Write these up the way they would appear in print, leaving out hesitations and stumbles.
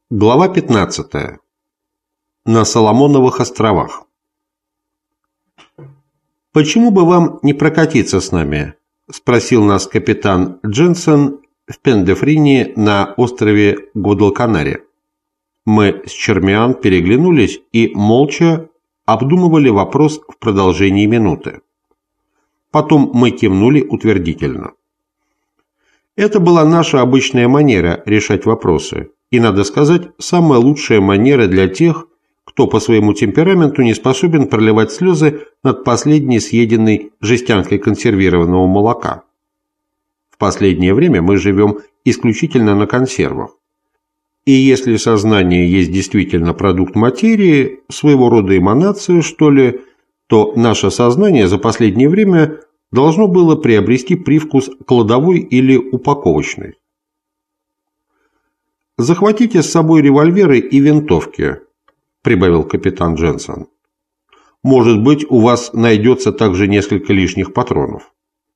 Глава 15. На Соломоновых островах. «Почему бы вам не прокатиться с нами?» – спросил нас капитан Дженсен в Пендефрине на острове Гвадалканаре. Мы с Чермиан переглянулись и молча обдумывали вопрос в продолжении минуты. Потом мы кивнули утвердительно. Это была наша обычная манера решать вопросы. И, надо сказать, самая лучшая манера для тех, кто по своему темпераменту не способен проливать слезы над последней съеденной жестянкой консервированного молока. В последнее время мы живем исключительно на консервах. И если сознание есть действительно продукт материи, своего рода эманация, что ли, то наше сознание за последнее время должно было приобрести привкус кладовой или упаковочной. «Захватите с собой револьверы и винтовки», – прибавил капитан Дженсен. «Может быть, у вас найдется также несколько лишних патронов».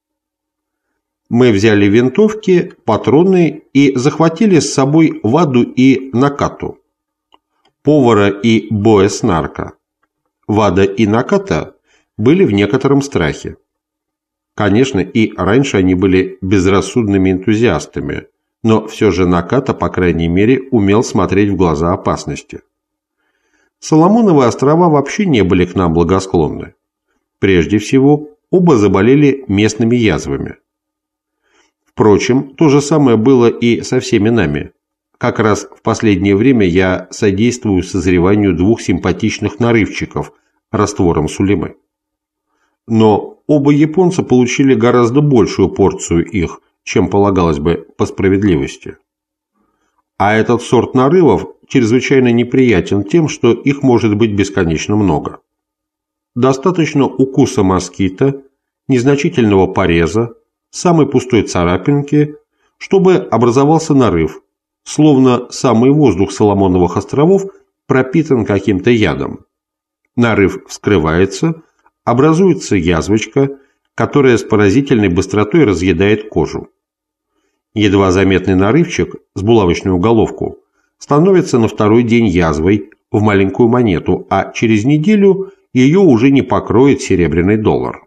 Мы взяли винтовки, патроны и захватили с собой Ваду и Накату, повара и боеснарка. Вада и Наката были в некотором страхе. Конечно, и раньше они были безрассудными энтузиастами, но все же Наката, по крайней мере, умел смотреть в глаза опасности. Соломоновы острова вообще не были к нам благосклонны. Прежде всего, оба заболели местными язвами. Впрочем, то же самое было и со всеми нами. Как раз в последнее время я содействую созреванию двух симпатичных нарывчиков раствором сулемы. Но оба японца получили гораздо большую порцию их, чем полагалось бы по справедливости. А этот сорт нарывов чрезвычайно неприятен тем, что их может быть бесконечно много. Достаточно укуса москита, незначительного пореза, самой пустой царапинки, чтобы образовался нарыв, словно самый воздух Соломоновых островов пропитан каким-то ядом. Нарыв вскрывается, образуется язвочка, которая с поразительной быстротой разъедает кожу. Едва заметный нарывчик с булавочную головку становится на второй день язвой в маленькую монету, а через неделю ее уже не покроет серебряный доллар.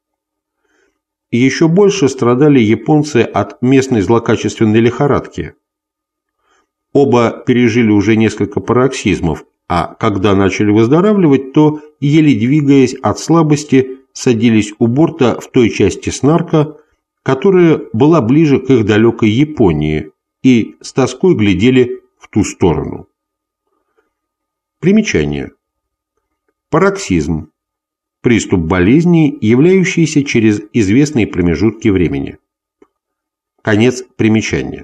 Еще больше страдали японцы от местной злокачественной лихорадки. Оба пережили уже несколько пароксизмов, а когда начали выздоравливать, то, еле двигаясь от слабости, садились у борта в той части снарка, которая была ближе к их далекой Японии, и с тоской глядели в ту сторону. Примечание. Пароксизм. Приступ болезни, являющийся через известные промежутки времени. Конец примечания.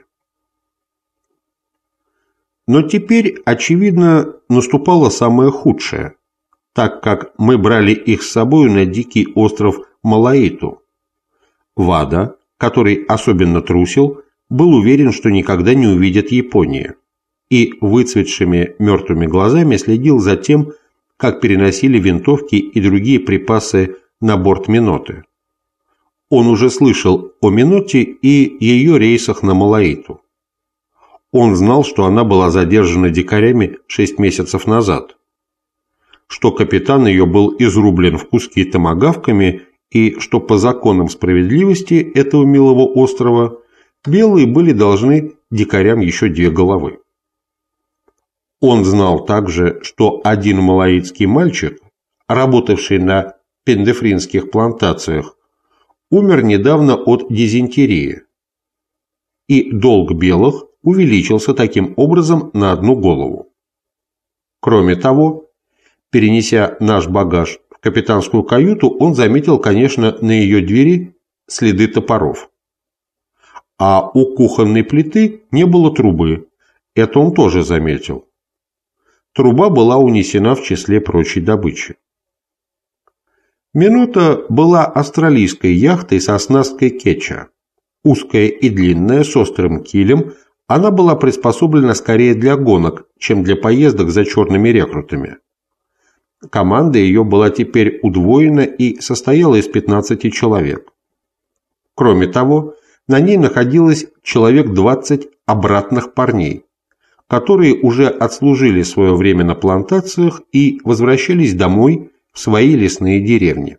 Но теперь, очевидно, наступало самое худшее, так как мы брали их с собой на дикий остров Малаиту. Вада, который особенно трусил, был уверен, что никогда не увидит Японию, и выцветшими мертвыми глазами следил за тем, как переносили винтовки и другие припасы на борт Миноты. Он уже слышал о Миноте и ее рейсах на Малаиту. Он знал, что она была задержана дикарями 6 месяцев назад, что капитан ее был изрублен в куски томагавками и что по законам справедливости этого милого острова белые были должны дикарям еще 2 головы. Он знал также, что один малаитский мальчик, работавший на пендефринских плантациях, умер недавно от дизентерии, и долг белых увеличился таким образом на 1 голову. Кроме того, перенеся наш багаж в капитанскую каюту, он заметил, конечно, на ее двери следы топоров. А у кухонной плиты не было трубы, это он тоже заметил. Труба была унесена в числе прочей добычи. Минота была австралийской яхтой со оснасткой кетча. Узкая и длинная, с острым килем, она была приспособлена скорее для гонок, чем для поездок за черными рекрутами. Команда ее была теперь удвоена и состояла из 15 человек. Кроме того, на ней находилось человек 20 обратных парней, которые уже отслужили свое время на плантациях и возвращались домой в свои лесные деревни.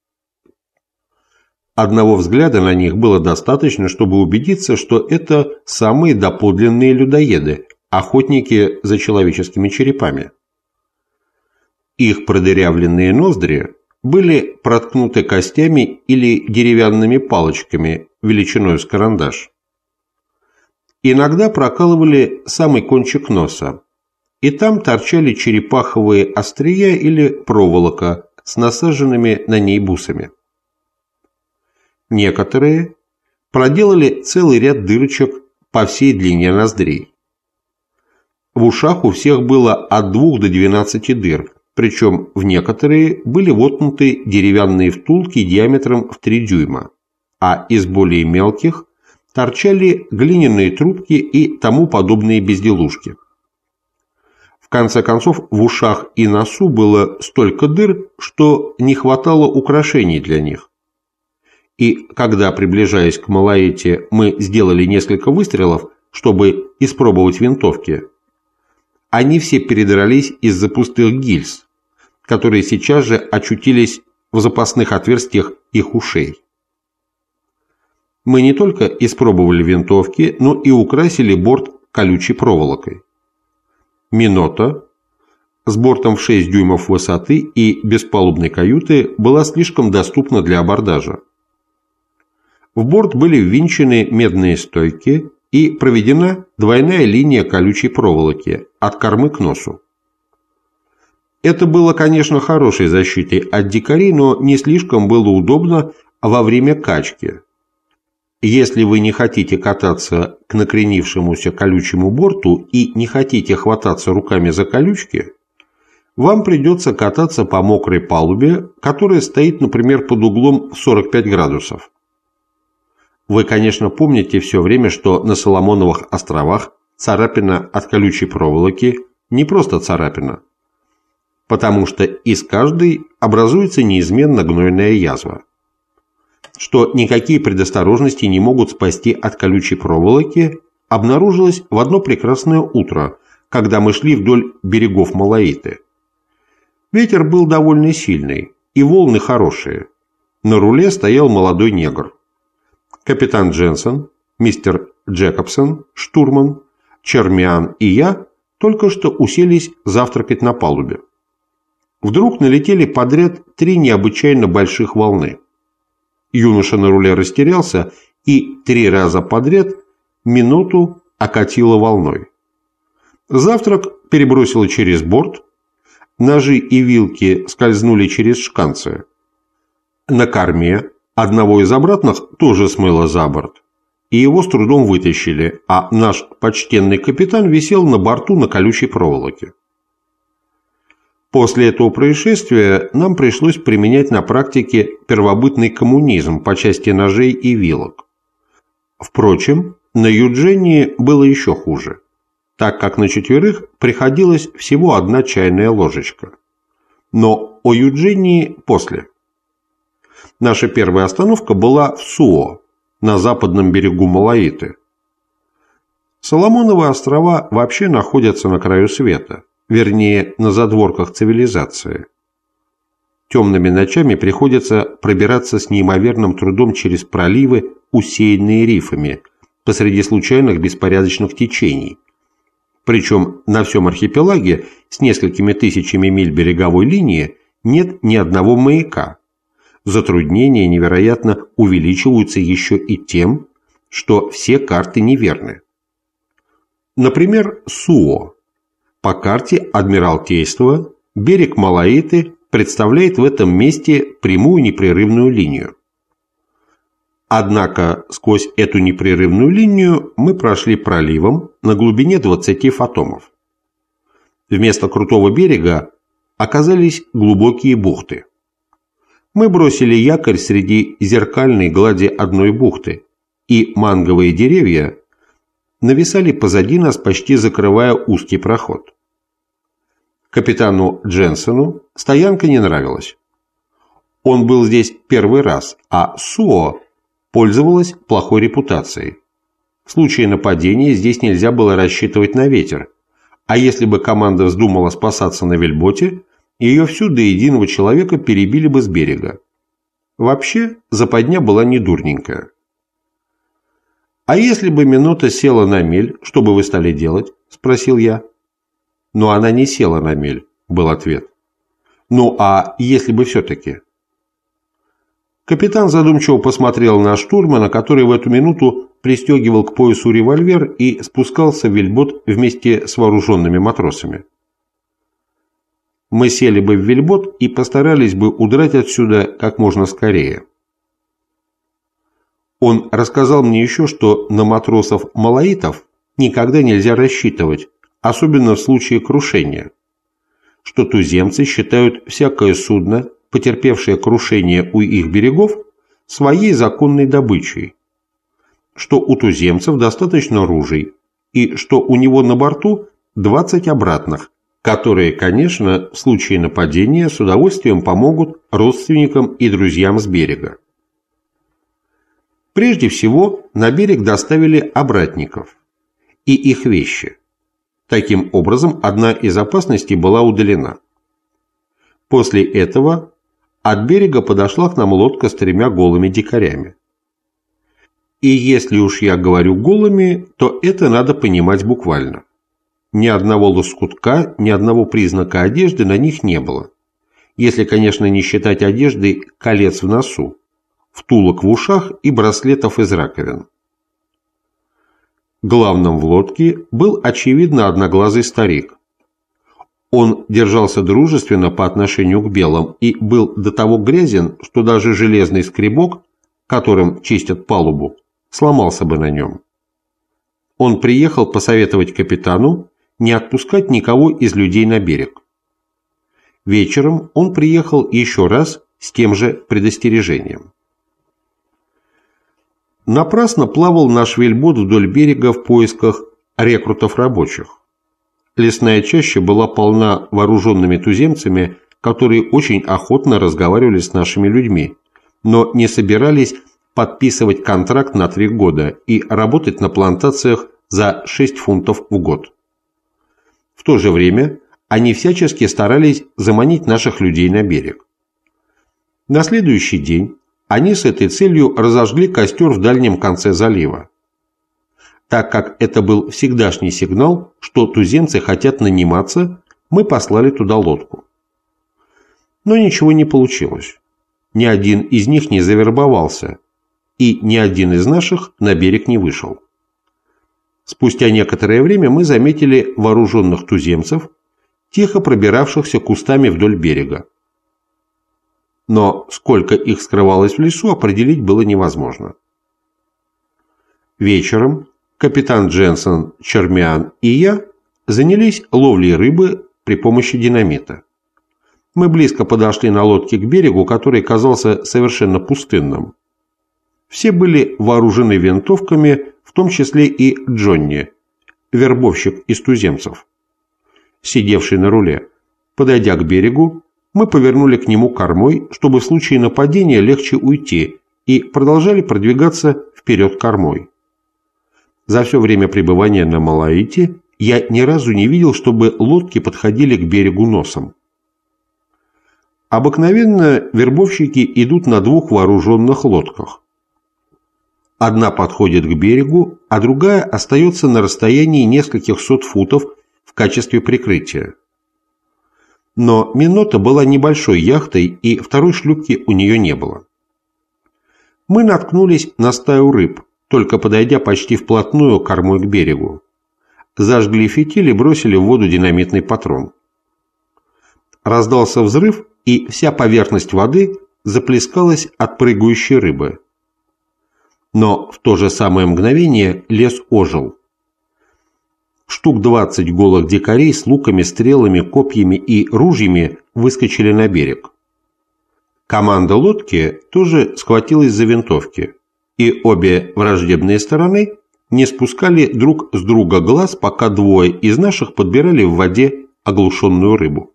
Одного взгляда на них было достаточно, чтобы убедиться, что это самые доподлинные людоеды, охотники за человеческими черепами. Их продырявленные ноздри были проткнуты костями или деревянными палочками величиной с карандаш. Иногда прокалывали самый кончик носа, и там торчали черепаховые острия или проволока с насаженными на ней бусами. Некоторые проделали целый ряд дырочек по всей длине ноздрей. В ушах у всех было от 2 до 12 дыр, причем в некоторые были воткнуты деревянные втулки диаметром в 3 дюйма, а из более мелких торчали глиняные трубки и тому подобные безделушки. В конце концов, в ушах и носу было столько дыр, что не хватало украшений для них. И когда, приближаясь к Малаите, мы сделали несколько выстрелов, чтобы испробовать винтовки, они все передрались из-за пустых гильз, которые сейчас же очутились в запасных отверстиях их ушей. Мы не только испробовали винтовки, но и украсили борт колючей проволокой. Минота с бортом в 6 дюймов высоты и беспалубной каюты была слишком доступна для абордажа. В борт были ввинчены медные стойки и проведена двойная линия колючей проволоки от кормы к носу. Это было, конечно, хорошей защитой от дикарей, но не слишком было удобно во время качки. Если вы не хотите кататься к накренившемуся колючему борту и не хотите хвататься руками за колючки, вам придется кататься по мокрой палубе, которая стоит, например, под углом в 45 градусов. Вы, конечно, помните все время, что на Соломоновых островах царапина от колючей проволоки не просто царапина, потому что из каждой образуется неизменно гнойная язва. Что никакие предосторожности не могут спасти от колючей проволоки, обнаружилось в одно прекрасное утро, когда мы шли вдоль берегов Малаиты. Ветер был довольно сильный, и волны хорошие. На руле стоял молодой негр. Капитан Дженсен, мистер Джекобсон, штурман, Чермиан и я только что уселись завтракать на палубе. Вдруг налетели подряд 3 необычайно больших волны. Юноша на руле растерялся и 3 раза подряд минуту окатило волной. Завтрак перебросило через борт, ножи и вилки скользнули через шканцы. На корме одного из обратных тоже смыло за борт, и его с трудом вытащили, а наш почтенный капитан висел на борту на колючей проволоке. После этого происшествия нам пришлось применять на практике первобытный коммунизм по части ножей и вилок. Впрочем, на Юджении было еще хуже, так как на 4 приходилось всего 1 чайная ложечка. Но о Юджении после. Наша первая остановка была в Суо, на западном берегу Малаиты. Соломоновы острова вообще находятся на краю света, вернее, на задворках цивилизации. Темными ночами приходится пробираться с неимоверным трудом через проливы, усеянные рифами, посреди случайных беспорядочных течений. Причем на всем архипелаге с несколькими тысячами миль береговой линии нет ни одного маяка. Затруднения невероятно увеличиваются еще и тем, что все карты неверны. Например, Суо. По карте Адмиралтейства берег Малаиты представляет в этом месте прямую непрерывную линию. Однако сквозь эту непрерывную линию мы прошли проливом на глубине 20 фотомов. Вместо крутого берега оказались глубокие бухты. Мы бросили якорь среди зеркальной глади одной бухты, и манговые деревья нависали позади нас, почти закрывая узкий проход. Капитану Дженсену стоянка не нравилась. Он был здесь первый раз, а Суо пользовалась плохой репутацией. В случае нападения здесь нельзя было рассчитывать на ветер, А если бы команда вздумала спасаться на вельботе, ее всю до единого человека перебили бы с берега. Вообще, западня была недурненькая. «А если бы Минота села на мель, что бы вы стали делать?» – спросил я. «Но она не села на мель», – был ответ. «Ну а если бы все-таки?» Капитан задумчиво посмотрел на штурмана, который в эту минуту пристегивал к поясу револьвер и спускался в вельбот вместе с вооруженными матросами. Мы сели бы в вельбот и постарались бы удрать отсюда как можно скорее. Он рассказал мне еще, что на матросов-малаитов никогда нельзя рассчитывать, особенно в случае крушения, что туземцы считают всякое судно, потерпевшее крушение у их берегов, своей законной добычей, что у туземцев достаточно ружей и что у него на борту 20 обратных, которые, конечно, в случае нападения с удовольствием помогут родственникам и друзьям с берега. Прежде всего, на берег доставили обратников и их вещи. Таким образом, одна из опасностей была удалена. После этого от берега подошла к нам лодка с 3 голыми дикарями. И если уж я говорю голыми, то это надо понимать буквально. Ни одного лоскутка, ни одного признака одежды на них не было. Если, конечно, не считать одежды колец в носу, втулок в ушах и браслетов из раковин. Главным в лодке был, очевидно, одноглазый старик. Он держался дружественно по отношению к белым и был до того грязен, что даже железный скребок, которым чистят палубу, сломался бы на нем. Он приехал посоветовать капитану не отпускать никого из людей на берег. Вечером он приехал еще раз с тем же предостережением. Напрасно плавал наш вельбот вдоль берега в поисках рекрутов рабочих. Лесная чаща была полна вооруженными туземцами, которые очень охотно разговаривали с нашими людьми, но не собирались подписывать контракт на 3 года и работать на плантациях за 6 фунтов в год. В то же время они всячески старались заманить наших людей на берег. На следующий день они с этой целью разожгли костер в дальнем конце залива, так как это был всегдашний сигнал, что туземцы хотят наниматься, мы послали туда лодку. Но ничего не получилось. Ни один из них не завербовался, и ни один из наших на берег не вышел. Спустя некоторое время мы заметили вооруженных туземцев, тихо пробиравшихся кустами вдоль берега. Но сколько их скрывалось в лесу, определить было невозможно. Вечером капитан Дженсен, Чермиан и я занялись ловлей рыбы при помощи динамита. Мы близко подошли на лодке к берегу, который казался совершенно пустынным. Все были вооружены винтовками, в том числе и Джонни, вербовщик из туземцев, сидевший на руле. Подойдя к берегу, мы повернули к нему кормой, чтобы в случае нападения легче уйти, и продолжали продвигаться вперед кормой. За все время пребывания на Малаите я ни разу не видел, чтобы лодки подходили к берегу носом. Обыкновенно вербовщики идут на 2 вооруженных лодках. Одна подходит к берегу, а другая остается на расстоянии нескольких сот футов в качестве прикрытия. Но Минота была небольшой яхтой, и второй шлюпки у нее не было. Мы наткнулись на стаю рыб, только подойдя почти вплотную кормой к берегу. Зажгли фитиль и бросили в воду динамитный патрон. Раздался взрыв, и вся поверхность воды заплескалась от прыгающей рыбы. Но в то же самое мгновение лес ожил. Штук 20 голых дикарей с луками, стрелами, копьями и ружьями выскочили на берег. Команда лодки тоже схватилась за винтовки, и обе враждебные стороны не спускали друг с друга глаз, пока 2 из наших подбирали в воде оглушенную рыбу.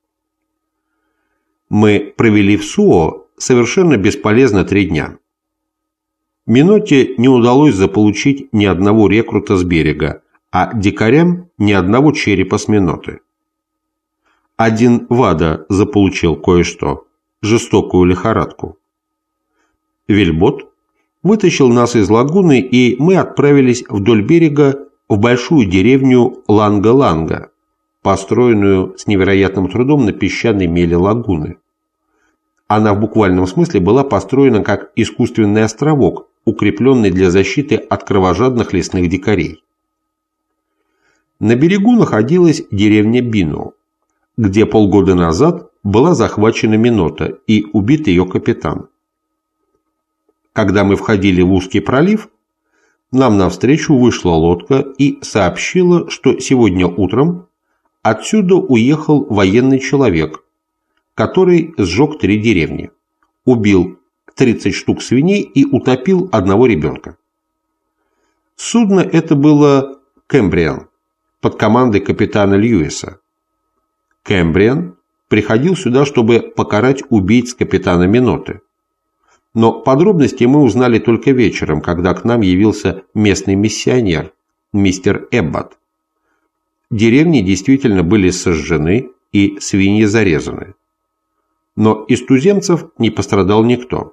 Мы провели в Суо совершенно бесполезно 3 дня. Миноте не удалось заполучить ни одного рекрута с берега, а дикарям ни одного черепа с миноты. Один Вада заполучил кое-что, жестокую лихорадку. Вельбот вытащил нас из лагуны, и мы отправились вдоль берега в большую деревню Ланга-Ланга, построенную с невероятным трудом на песчаной мели лагуны. Она в буквальном смысле была построена как искусственный островок, укрепленный для защиты от кровожадных лесных дикарей. На берегу находилась деревня Бину, где полгода назад была захвачена минота и убит ее капитан. Когда мы входили в узкий пролив, нам навстречу вышла лодка и сообщила, что сегодня утром отсюда уехал военный человек, который сжег 3 деревни, убил 30 штук свиней и утопил одного ребенка. Судно это было «Кембриан» под командой капитана Льюиса. «Кембриан» приходил сюда, чтобы покарать убийц капитана Миноты. Но подробности мы узнали только вечером, когда к нам явился местный миссионер, мистер Эббот. Деревни действительно были сожжены и свиньи зарезаны. Но из туземцев не пострадал никто.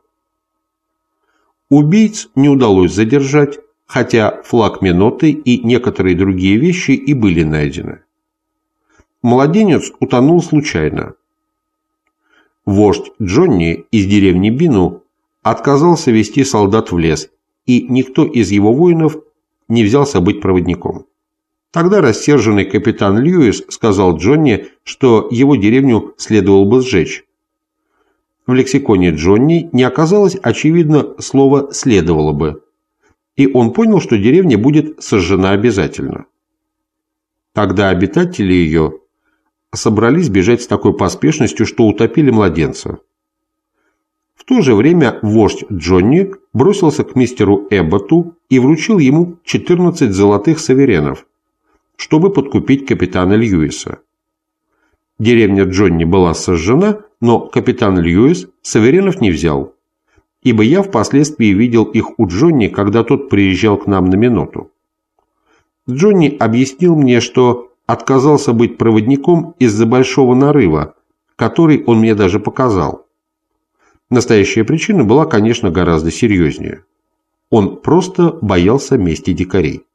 Убийц не удалось задержать, хотя флаг Миноты и некоторые другие вещи и были найдены. Младенец утонул случайно. Вождь Джонни из деревни Бину отказался вести солдат в лес, и никто из его воинов не взялся быть проводником. Тогда рассерженный капитан Льюис сказал Джонни, что его деревню следовало бы сжечь. В лексиконе Джонни не оказалось, очевидно, слова «следовало бы», и он понял, что деревня будет сожжена обязательно. Тогда обитатели ее собрались бежать с такой поспешностью, что утопили младенца. В то же время вождь Джонни бросился к мистеру Эбботу и вручил ему 14 золотых саверенов, чтобы подкупить капитана Льюиса. Деревня Джонни была сожжена, но капитан Льюис саверенов не взял, ибо я впоследствии видел их у Джонни, когда тот приезжал к нам на миноту. Джонни объяснил мне, что отказался быть проводником из-за большого нарыва, который он мне даже показал. Настоящая причина была, конечно, гораздо серьезнее. Он просто боялся мести дикарей.